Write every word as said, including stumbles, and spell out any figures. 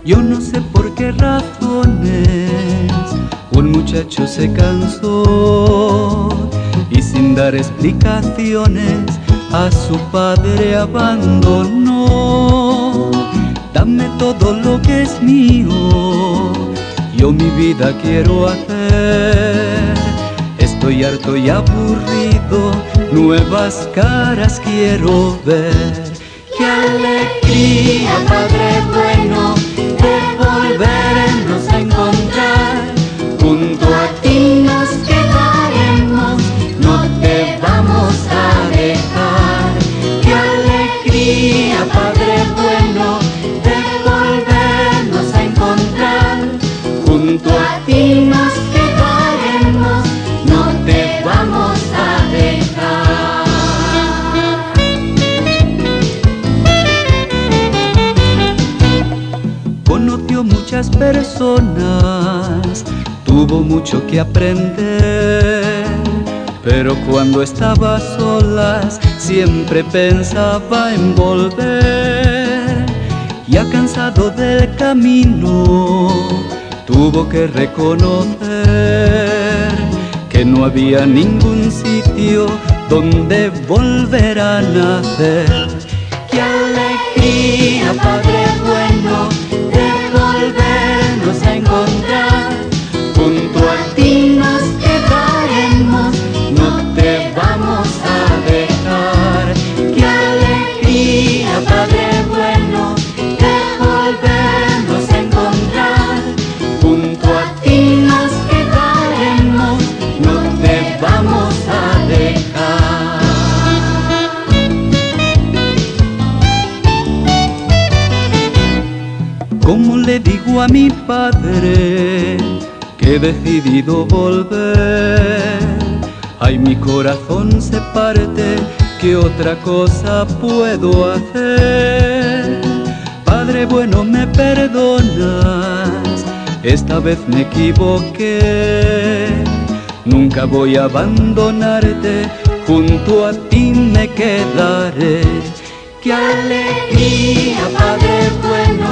Yo no sé por qué razones un muchacho se cansó y sin dar explicaciones a su padre abandonó. Dame todo lo que es mío, yo mi vida quiero hacer. Estoy harto y aburrido, nuevas caras quiero ver. ¡Qué alegría, Padre bueno, de volvernos a encontrar! Junto a ti nos quedaremos, no te vamos a dejar. ¡Qué alegría, Padre bueno, de volvernos a encontrar! Junto a ti nos quedaremos, no te vamos a dejar. Conoció muchas personas, tuvo mucho que aprender, pero cuando estaba a solas siempre pensaba en volver. Ya cansado del camino, tuvo que reconocer que no había ningún sitio donde volver a nacer. ¡Qué alegría, Padre bueno, de volvernos a encontrar! Junto a ti nos quedaremos, no te vamos a dejar. ¡Qué alegría, Padre bueno, de volvernos a encontrar! Junto a ti nos quedaremos, no te vamos a dejar. ¿Cómo le digo a mi padre que he decidido volver? Ay, mi corazón se parte, ¿qué otra cosa puedo hacer? Padre bueno, me perdonas, esta vez me equivoqué. Nunca voy a abandonarte, junto a ti me quedaré. ¡Qué alegría, Padre bueno!